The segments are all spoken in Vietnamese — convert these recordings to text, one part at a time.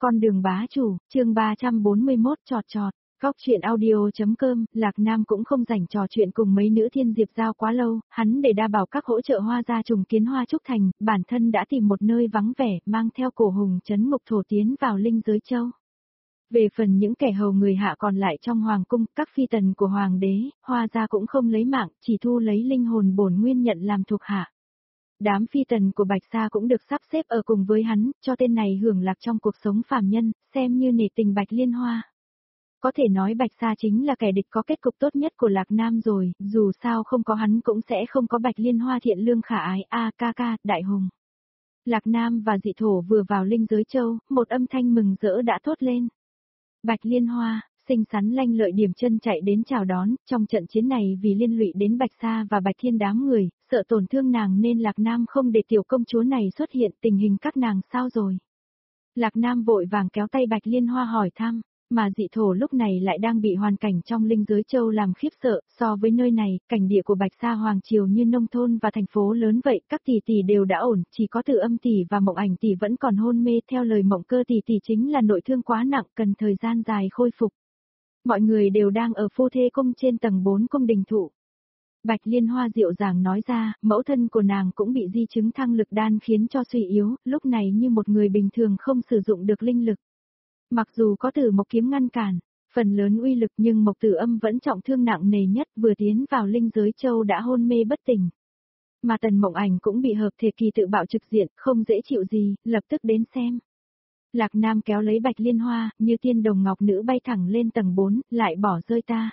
Con đường bá chủ, chương 341 chọt chọt. Góc chuyện audio.com, Lạc Nam cũng không rảnh trò chuyện cùng mấy nữ thiên diệp giao quá lâu, hắn để đa bảo các hỗ trợ Hoa gia trùng kiến Hoa Trúc Thành, bản thân đã tìm một nơi vắng vẻ, mang theo cổ hùng trấn ngục thổ tiến vào linh giới châu. Về phần những kẻ hầu người hạ còn lại trong hoàng cung, các phi tần của hoàng đế, Hoa gia cũng không lấy mạng, chỉ thu lấy linh hồn bổn nguyên nhận làm thuộc hạ. Đám phi tần của Bạch Sa cũng được sắp xếp ở cùng với hắn, cho tên này hưởng lạc trong cuộc sống phàm nhân, xem như nể tình Bạch Liên Hoa. Có thể nói Bạch Sa chính là kẻ địch có kết cục tốt nhất của Lạc Nam rồi, dù sao không có hắn cũng sẽ không có Bạch Liên Hoa thiện lương khả ái, đại hùng. Lạc Nam và dị thổ vừa vào linh giới châu, một âm thanh mừng rỡ đã thốt lên. Bạch Liên Hoa, xinh xắn lanh lợi điểm chân chạy đến chào đón, trong trận chiến này vì liên lụy đến Bạch Sa và Bạch Thiên đám người, sợ tổn thương nàng nên Lạc Nam không để tiểu công chúa này xuất hiện, tình hình các nàng sao rồi. Lạc Nam vội vàng kéo tay Bạch Liên Hoa hỏi thăm, mà dị thổ lúc này lại đang bị hoàn cảnh trong linh giới châu làm khiếp sợ, so với nơi này, cảnh địa của Bạch Sa Hoàng Triều như nông thôn và thành phố lớn vậy, các tỷ tỷ đều đã ổn, chỉ có Từ Âm tỷ và Mộng Ảnh tỷ vẫn còn hôn mê, theo lời Mộng Cơ tỷ tỷ chính là nội thương quá nặng, cần thời gian dài khôi phục. Mọi người đều đang ở phu thê cung trên tầng 4 cung đình thụ. Bạch Liên Hoa dịu dàng nói ra, mẫu thân của nàng cũng bị di chứng thăng lực đan khiến cho suy yếu, lúc này như một người bình thường không sử dụng được linh lực. Mặc dù có Tử Mộc kiếm ngăn cản, phần lớn uy lực nhưng Mộc Tử Âm vẫn trọng thương nặng nề nhất, vừa tiến vào linh giới châu đã hôn mê bất tỉnh. Mà Tần Mộng Ảnh cũng bị hợp thể kỳ tự bạo trực diện, không dễ chịu gì, lập tức đến xem. Lạc Nam kéo lấy Bạch Liên Hoa, như tiên đồng ngọc nữ bay thẳng lên tầng 4, lại bỏ rơi ta.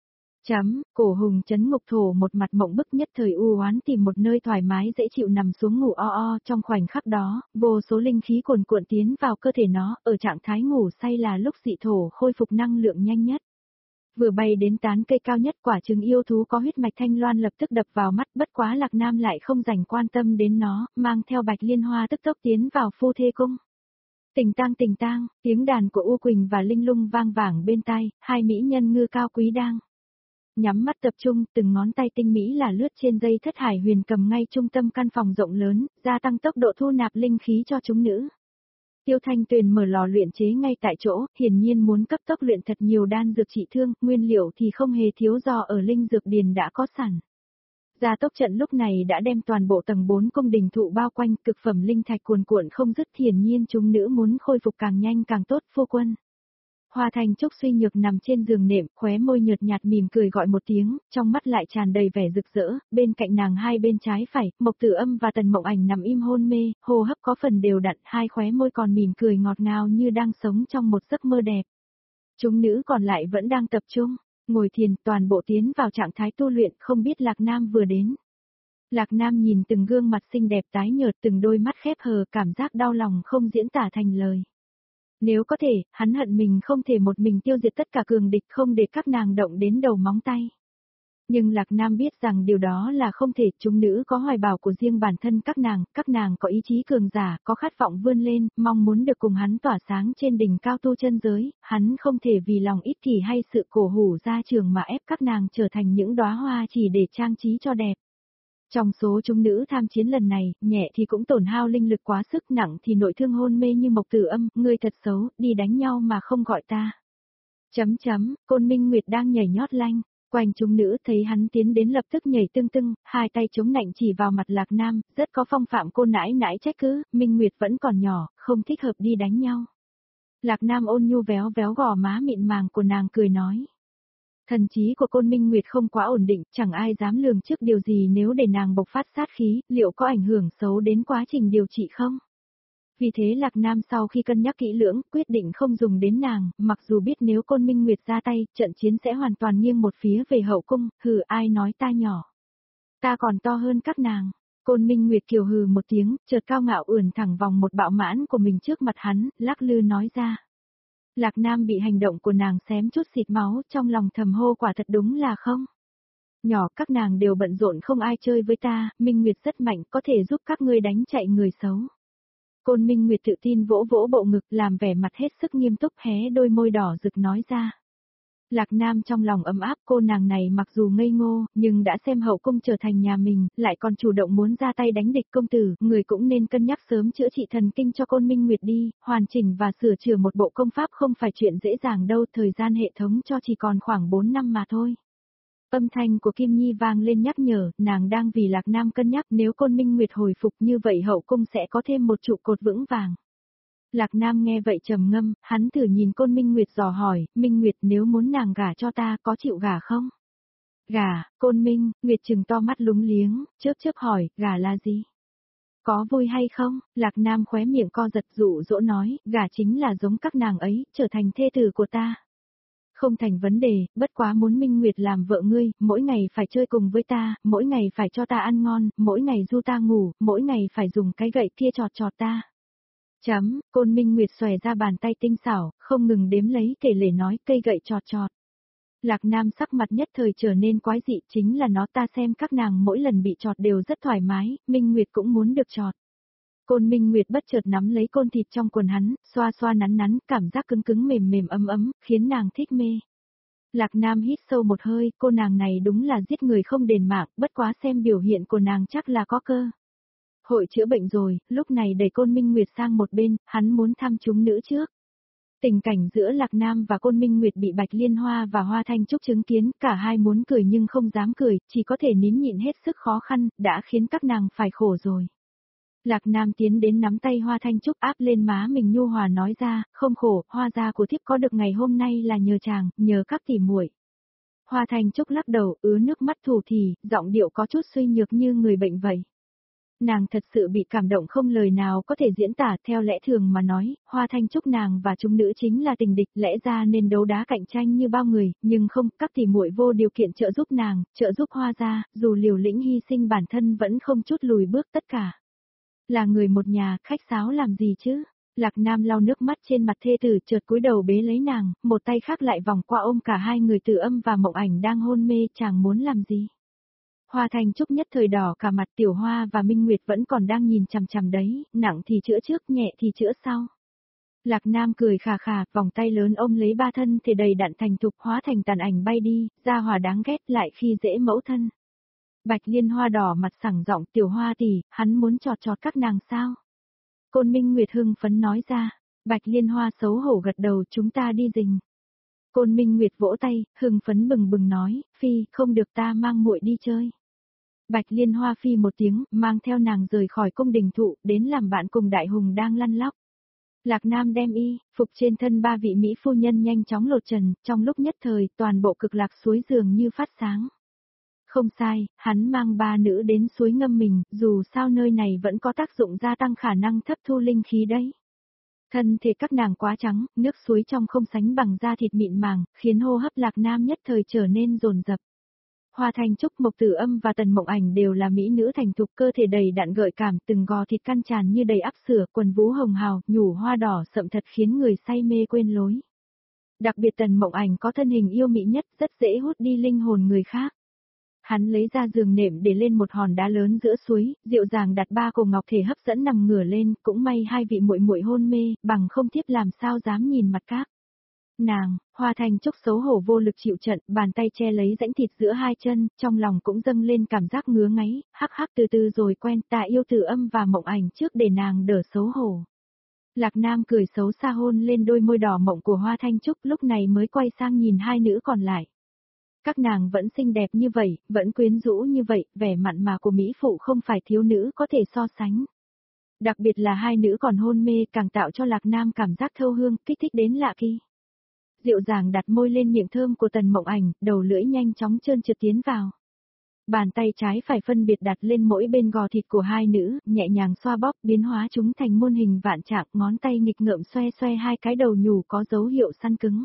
Cổ hùng trấn ngục thổ một mặt mộng bức nhất thời u oán tìm một nơi thoải mái dễ chịu nằm xuống ngủ trong khoảnh khắc đó, vô số linh khí cuồn cuộn tiến vào cơ thể nó, ở trạng thái ngủ say là lúc dị thổ khôi phục năng lượng nhanh nhất. Vừa bay đến tán cây cao nhất quả trứng yêu thú có huyết mạch thanh loan lập tức đập vào mắt, bất quá Lạc Nam lại không dành quan tâm đến nó, mang theo Bạch Liên Hoa tức tốc tiến vào phu thê cung. Tình tang, tiếng đàn của U Quỳnh và Linh Lung vang vảng bên tai, hai mỹ nhân ngư cao quý đang nhắm mắt tập trung, từng ngón tay tinh mỹ là lướt trên dây thất hải huyền cầm ngay trung tâm căn phòng rộng lớn, gia tăng tốc độ thu nạp linh khí cho chúng nữ. Tiêu Thanh Tuyền mở lò luyện chế ngay tại chỗ, hiển nhiên muốn cấp tốc luyện thật nhiều đan dược trị thương, nguyên liệu thì không hề thiếu do ở linh dược điền đã có sẵn. Gia tốc trận lúc này đã đem toàn bộ tầng 4 cung đình thụ bao quanh, cực phẩm linh thạch cuồn cuộn không dứt, hiển nhiên chúng nữ muốn khôi phục càng nhanh càng tốt, phu quân. Hoa Thành Trúc suy nhược nằm trên giường nệm, khóe môi nhợt nhạt mỉm cười gọi một tiếng, trong mắt lại tràn đầy vẻ rực rỡ, bên cạnh nàng hai bên trái phải, Mộc Tử Âm và Tần Mộng Ảnh nằm im hôn mê, hô hấp có phần đều đặn, hai khóe môi còn mỉm cười ngọt ngào như đang sống trong một giấc mơ đẹp. Chúng nữ còn lại vẫn đang tập trung, ngồi thiền, toàn bộ tiến vào trạng thái tu luyện, không biết Lạc Nam vừa đến. Lạc Nam nhìn từng gương mặt xinh đẹp tái nhợt, từng đôi mắt khép hờ, cảm giác đau lòng không diễn tả thành lời. Nếu có thể, hắn hận mình không thể một mình tiêu diệt tất cả cường địch, không để các nàng động đến đầu móng tay. Nhưng Lạc Nam biết rằng điều đó là không thể, chúng nữ có hoài bão của riêng bản thân các nàng có ý chí cường giả, có khát vọng vươn lên, mong muốn được cùng hắn tỏa sáng trên đỉnh cao tu chân giới, hắn không thể vì lòng ích kỷ hay sự cổ hủ gia trường mà ép các nàng trở thành những đóa hoa chỉ để trang trí cho đẹp. Trong số chúng nữ tham chiến lần này, nhẹ thì cũng tổn hao linh lực quá sức, nặng thì nội thương hôn mê như Mộc Tử Âm, ngươi thật xấu, đi đánh nhau mà không gọi ta. Côn Minh Nguyệt đang nhảy nhót lanh, quanh chúng nữ thấy hắn tiến đến lập tức nhảy tưng, hai tay chống nạnh chỉ vào mặt Lạc Nam, rất có phong phạm cô nãi nãi trách cứ, Minh Nguyệt vẫn còn nhỏ, không thích hợp đi đánh nhau. Lạc Nam ôn nhu véo véo gò má mịn màng của nàng cười nói. Thần trí của Côn Minh Nguyệt không quá ổn định, chẳng ai dám lường trước điều gì nếu để nàng bộc phát sát khí, liệu có ảnh hưởng xấu đến quá trình điều trị không? Vì thế Lạc Nam sau khi cân nhắc kỹ lưỡng, quyết định không dùng đến nàng, mặc dù biết nếu Côn Minh Nguyệt ra tay, trận chiến sẽ hoàn toàn nghiêng một phía về hậu cung, ai nói ta nhỏ. Ta còn to hơn các nàng. Côn Minh Nguyệt kiều hừ một tiếng, chợt cao ngạo ưỡn thẳng vòng một bạo mãn của mình trước mặt hắn, lắc lư nói ra. Lạc Nam bị hành động của nàng xém chút xịt máu, trong lòng thầm hô quả thật đúng là không. Nhỏ các nàng đều bận rộn không ai chơi với ta, Minh Nguyệt rất mạnh, có thể giúp các ngươi đánh chạy người xấu. Côn Minh Nguyệt tự tin vỗ vỗ bộ ngực làm vẻ mặt hết sức nghiêm túc hé đôi môi đỏ rực nói ra. Lạc Nam trong lòng ấm áp, cô nàng này mặc dù ngây ngô, nhưng đã xem hậu cung trở thành nhà mình, lại còn chủ động muốn ra tay đánh địch công tử, người cũng nên cân nhắc sớm chữa trị thần kinh cho Côn Minh Nguyệt đi, hoàn chỉnh và sửa chữa một bộ công pháp không phải chuyện dễ dàng đâu, thời gian hệ thống cho chỉ còn khoảng 4 năm mà thôi. Âm thanh của Kim Nhi vang lên nhắc nhở, nàng đang vì Lạc Nam cân nhắc, nếu Côn Minh Nguyệt hồi phục như vậy hậu cung sẽ có thêm một trụ cột vững vàng. Lạc Nam nghe vậy trầm ngâm, hắn thử nhìn Côn Minh Nguyệt dò hỏi, Minh Nguyệt nếu muốn nàng gả cho ta có chịu gả không? Gả, Côn Minh, Nguyệt trừng to mắt lúng liếng, chớp chớp hỏi, gả là gì? Có vui hay không? Lạc Nam khóe miệng co giật dụ dỗ nói, gả chính là giống các nàng ấy, trở thành thê tử của ta. Không thành vấn đề, bất quá muốn Minh Nguyệt làm vợ ngươi, mỗi ngày phải chơi cùng với ta, mỗi ngày phải cho ta ăn ngon, mỗi ngày du ta ngủ, mỗi ngày phải dùng cái gậy kia chọt chọt ta. Côn Minh Nguyệt xòe ra bàn tay tinh xảo, không ngừng đếm lấy kể lể nói cây gậy chọt chọt. Lạc Nam sắc mặt nhất thời trở nên quái dị, chính là nó, ta xem các nàng mỗi lần bị chọt đều rất thoải mái, Minh Nguyệt cũng muốn được chọt. Côn Minh Nguyệt bất chợt nắm lấy côn thịt trong quần hắn, xoa xoa nắn nắn, cảm giác cứng cứng mềm mềm ấm ấm, khiến nàng thích mê. Lạc Nam hít sâu một hơi, cô nàng này đúng là giết người không đền mạng, bất quá xem biểu hiện của nàng chắc là có cơ. Hội chữa bệnh rồi, lúc này đẩy Côn Minh Nguyệt sang một bên, hắn muốn thăm chúng nữ trước. Tình cảnh giữa Lạc Nam và Côn Minh Nguyệt bị Bạch Liên Hoa và Hoa Thanh Trúc chứng kiến, cả hai muốn cười nhưng không dám cười, chỉ có thể nín nhịn hết sức khó khăn, đã khiến các nàng phải khổ rồi. Lạc Nam tiến đến nắm tay Hoa Thanh Trúc áp lên má mình nhu hòa nói ra, không khổ, hoa gia của thiếp có được ngày hôm nay là nhờ chàng, nhờ các tỷ muội. Hoa Thanh Trúc lắc đầu, ứa nước mắt thủ thỉ, giọng điệu có chút suy nhược như người bệnh vậy. Nàng thật sự bị cảm động không lời nào có thể diễn tả, theo lẽ thường mà nói, Hoa Thanh Trúc nàng và chúng nữ chính là tình địch, lẽ ra nên đấu đá cạnh tranh như bao người, nhưng không, các tỷ muội vô điều kiện trợ giúp nàng, trợ giúp Hoa gia, dù liều lĩnh hy sinh bản thân vẫn không chút lùi bước tất cả. Là người một nhà, khách sáo làm gì chứ? Lạc Nam lau nước mắt trên mặt thê tử, chợt cúi đầu bế lấy nàng, một tay khác lại vòng qua ôm cả hai người Từ Âm và Mộng Ảnh đang hôn mê, chàng muốn làm gì? Hoa Thanh Trúc nhất thời đỏ cả mặt, Tiểu Hoa và Minh Nguyệt vẫn còn đang nhìn chằm chằm đấy, nặng thì chữa trước, nhẹ thì chữa sau. Lạc Nam cười khà khà, vòng tay lớn ôm lấy ba thân thì đầy đặn thành thục, hóa thành tàn ảnh bay đi, ra hòa đáng ghét lại khi dễ mẫu thân. Bạch Liên Hoa đỏ mặt sẳng giọng, Tiểu Hoa tỷ, hắn muốn chọt chọt các nàng sao? Côn Minh Nguyệt hưng phấn nói ra. Bạch Liên Hoa xấu hổ gật đầu, chúng ta đi rình. Côn Minh Nguyệt vỗ tay, hưng phấn bừng bừng nói, phi, không được, ta mang muội đi chơi. Bạch Liên Hoa phi một tiếng, mang theo nàng rời khỏi cung đình thụ, đến làm bạn cùng Đại Hùng đang lăn lóc. Lạc Nam đem y, phục trên thân ba vị Mỹ phu nhân nhanh chóng lột trần, trong lúc nhất thời, toàn bộ cực lạc suối dường như phát sáng. Không sai, hắn mang ba nữ đến suối ngâm mình, dù sao nơi này vẫn có tác dụng gia tăng khả năng hấp thu linh khí đấy. Thân thể các nàng quá trắng, nước suối trong không sánh bằng da thịt mịn màng, khiến hô hấp Lạc Nam nhất thời trở nên dồn dập. Hoa Thanh Trúc, Mộc Tử Âm và Tần Mộng Ảnh đều là mỹ nữ thành thục, cơ thể đầy đặn gợi cảm, từng gò thịt căn tràn như đầy ắp sữa, quần vú hồng hào, nhủ hoa đỏ sậm thật khiến người say mê quên lối. Đặc biệt Tần Mộng Ảnh có thân hình yêu mỹ nhất, rất dễ hút đi linh hồn người khác. Hắn lấy ra giường nệm để lên một hòn đá lớn giữa suối, dịu dàng đặt ba cổ ngọc thể hấp dẫn nằm ngửa lên, cũng may hai vị muội muội hôn mê, bằng không thiếp làm sao dám nhìn mặt các. Nàng, Hoa Thanh Trúc xấu hổ vô lực chịu trận, bàn tay che lấy rãnh thịt giữa hai chân, trong lòng cũng dâng lên cảm giác ngứa ngáy, hắc hắc từ từ rồi quen, ta yêu Từ Âm và Mộng Ảnh trước để nàng đỡ xấu hổ. Lạc Nam cười xấu xa hôn lên đôi môi đỏ mộng của Hoa Thanh Trúc, lúc này mới quay sang nhìn hai nữ còn lại. Các nàng vẫn xinh đẹp như vậy, vẫn quyến rũ như vậy, vẻ mặn mà của Mỹ phụ không phải thiếu nữ có thể so sánh. Đặc biệt là hai nữ còn hôn mê càng tạo cho Lạc Nam cảm giác thâu hương, kích thích đến lạ kỳ. Dịu dàng đặt môi lên miệng thơm của Tần Mộng Ảnh, đầu lưỡi nhanh chóng trơn trượt tiến vào. Bàn tay trái phải phân biệt đặt lên mỗi bên gò thịt của hai nữ, nhẹ nhàng xoa bóp, biến hóa chúng thành muôn hình vạn trạng, ngón tay nghịch ngợm xoe xoe hai cái đầu nhủ có dấu hiệu săn cứng.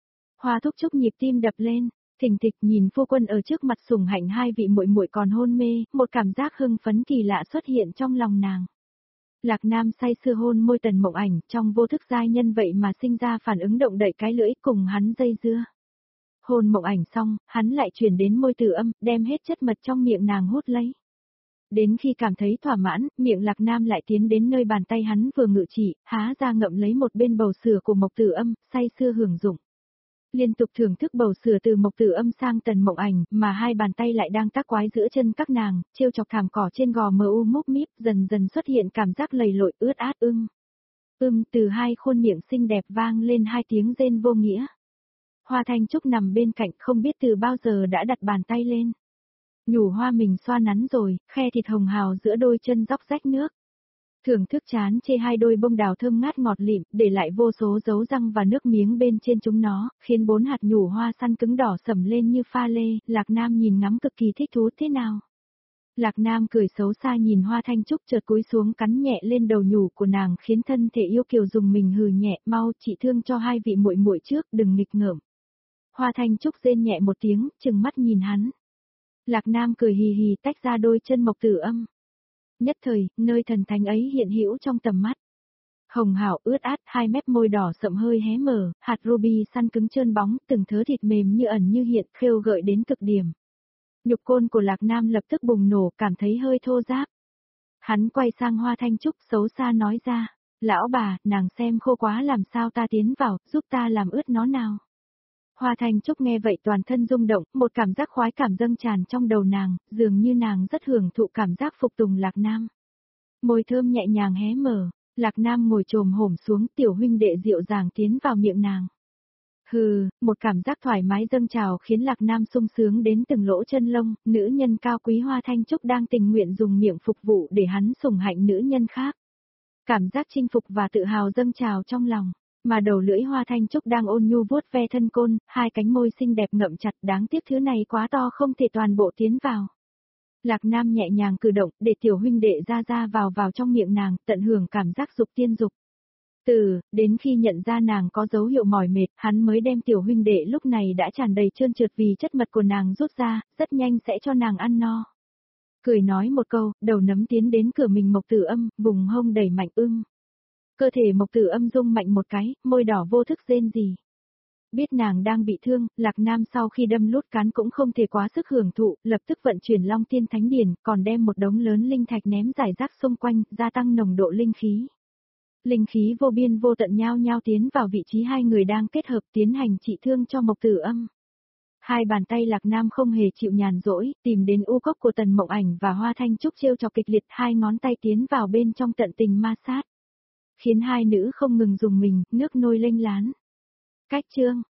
Hoa Thúc Trúc nhịp tim đập lên, thình thịch nhìn phu quân ở trước mặt sủng hạnh hai vị muội muội còn hôn mê, một cảm giác hưng phấn kỳ lạ xuất hiện trong lòng nàng. Lạc Nam say sưa hôn môi Tần Mộng Ảnh, trong vô thức giai nhân vậy mà sinh ra phản ứng động đậy cái lưỡi cùng hắn dây dưa. Hôn Mộng Ảnh xong, hắn lại chuyển đến môi Từ Âm, đem hết chất mật trong miệng nàng hút lấy. Đến khi cảm thấy thỏa mãn, miệng Lạc Nam lại tiến đến nơi bàn tay hắn vừa ngự chỉ, há ra ngậm lấy một bên bầu sữa của Mộc Tử Âm, say sưa hưởng dụng. liên tục thưởng thức bầu sữa từ Mộc Tử Âm sang Tần Mộng Ảnh, mà hai bàn tay lại đang tác quái giữa chân các nàng, trêu chọc thảm cỏ trên gò mờ u múp míp, dần dần xuất hiện cảm giác lầy lội ướt át từ hai khuôn miệng xinh đẹp vang lên hai tiếng rên vô nghĩa. Hoa Thanh Trúc nằm bên cạnh không biết từ bao giờ đã đặt bàn tay lên. Nhủ hoa mình xoa nắn rồi, khe thịt hồng hào giữa đôi chân róc rách nước. Thưởng thức chán chê hai đôi bông đào thơm ngát ngọt lịm, để lại vô số dấu răng và nước miếng bên trên chúng nó, khiến bốn hạt nhủ hoa săn cứng đỏ sẫm lên như pha lê, Lạc Nam nhìn ngắm cực kỳ thích thú thế nào. Lạc Nam cười xấu xa nhìn Hoa Thanh Trúc chợt cúi xuống cắn nhẹ lên đầu nhủ của nàng khiến thân thể yêu kiều dùng mình hừ nhẹ, mau chị thương cho hai vị muội muội trước, đừng nghịch ngợm. Hoa Thanh Trúc rên nhẹ một tiếng, trừng mắt nhìn hắn. Lạc Nam cười hì hì tách ra đôi chân Mộc Tử Âm. Nhất thời, nơi thần thánh ấy hiện hữu trong tầm mắt. Hồng hào ướt át, hai mép môi đỏ sậm hơi hé mở, hạt ruby săn cứng trơn bóng, từng thớ thịt mềm như ẩn như hiện, khêu gợi đến cực điểm. Nhục côn của Lạc Nam lập tức bùng nổ, cảm thấy hơi thô ráp. Hắn quay sang Hoa Thanh Trúc xấu xa nói ra, lão bà, nàng xem khô quá làm sao ta tiến vào, giúp ta làm ướt nó nào. Hoa Thanh Trúc nghe vậy toàn thân rung động, một cảm giác khoái cảm dâng tràn trong đầu nàng, dường như nàng rất hưởng thụ cảm giác phục tùng Lạc Nam. Môi thơm nhẹ nhàng hé mở, Lạc Nam ngồi chồm hổm xuống, tiểu huynh đệ dịu dàng tiến vào miệng nàng. Hừ, một cảm giác thoải mái dâng trào khiến Lạc Nam sung sướng đến từng lỗ chân lông, nữ nhân cao quý Hoa Thanh Trúc đang tình nguyện dùng miệng phục vụ để hắn sủng hạnh nữ nhân khác. Cảm giác chinh phục và tự hào dâng trào trong lòng, mà đầu lưỡi Hoa Thanh Trúc đang ôn nhu vuốt ve thân côn, hai cánh môi xinh đẹp ngậm chặt, đáng tiếc thứ này quá to không thể toàn bộ tiến vào. Lạc Nam nhẹ nhàng cử động để tiểu huynh đệ ra vào trong miệng nàng, tận hưởng cảm giác dục tiên dục. Đến khi nhận ra nàng có dấu hiệu mỏi mệt, hắn mới đem tiểu huynh đệ lúc này đã tràn đầy trơn trượt vì chất mật của nàng rút ra, rất nhanh sẽ cho nàng ăn no. Cười nói một câu, đầu nấm tiến đến cửa mình Mộc Tử Âm, vùng hông đẩy mạnh Cơ thể Mộc Tử Âm rung mạnh một cái, môi đỏ vô thức rên rỉ. Biết nàng đang bị thương, Lạc Nam sau khi đâm lút cán cũng không thể quá sức hưởng thụ, lập tức vận chuyển Long Tiên Thánh Điển, còn đem một đống lớn linh thạch ném rải rác xung quanh, gia tăng nồng độ linh khí. Linh khí vô biên vô tận nhao nhao tiến vào vị trí hai người đang kết hợp tiến hành trị thương cho Mộc Tử Âm. Hai bàn tay Lạc Nam không hề chịu nhàn rỗi, tìm đến u cốc của Tần Mộng Ảnh và Hoa Thanh Trúc trêu chọc kịch liệt, hai ngón tay tiến vào bên trong tận tình ma sát. Khiến hai nữ không ngừng dùng mình, nước nôi lênh lán. Cách chương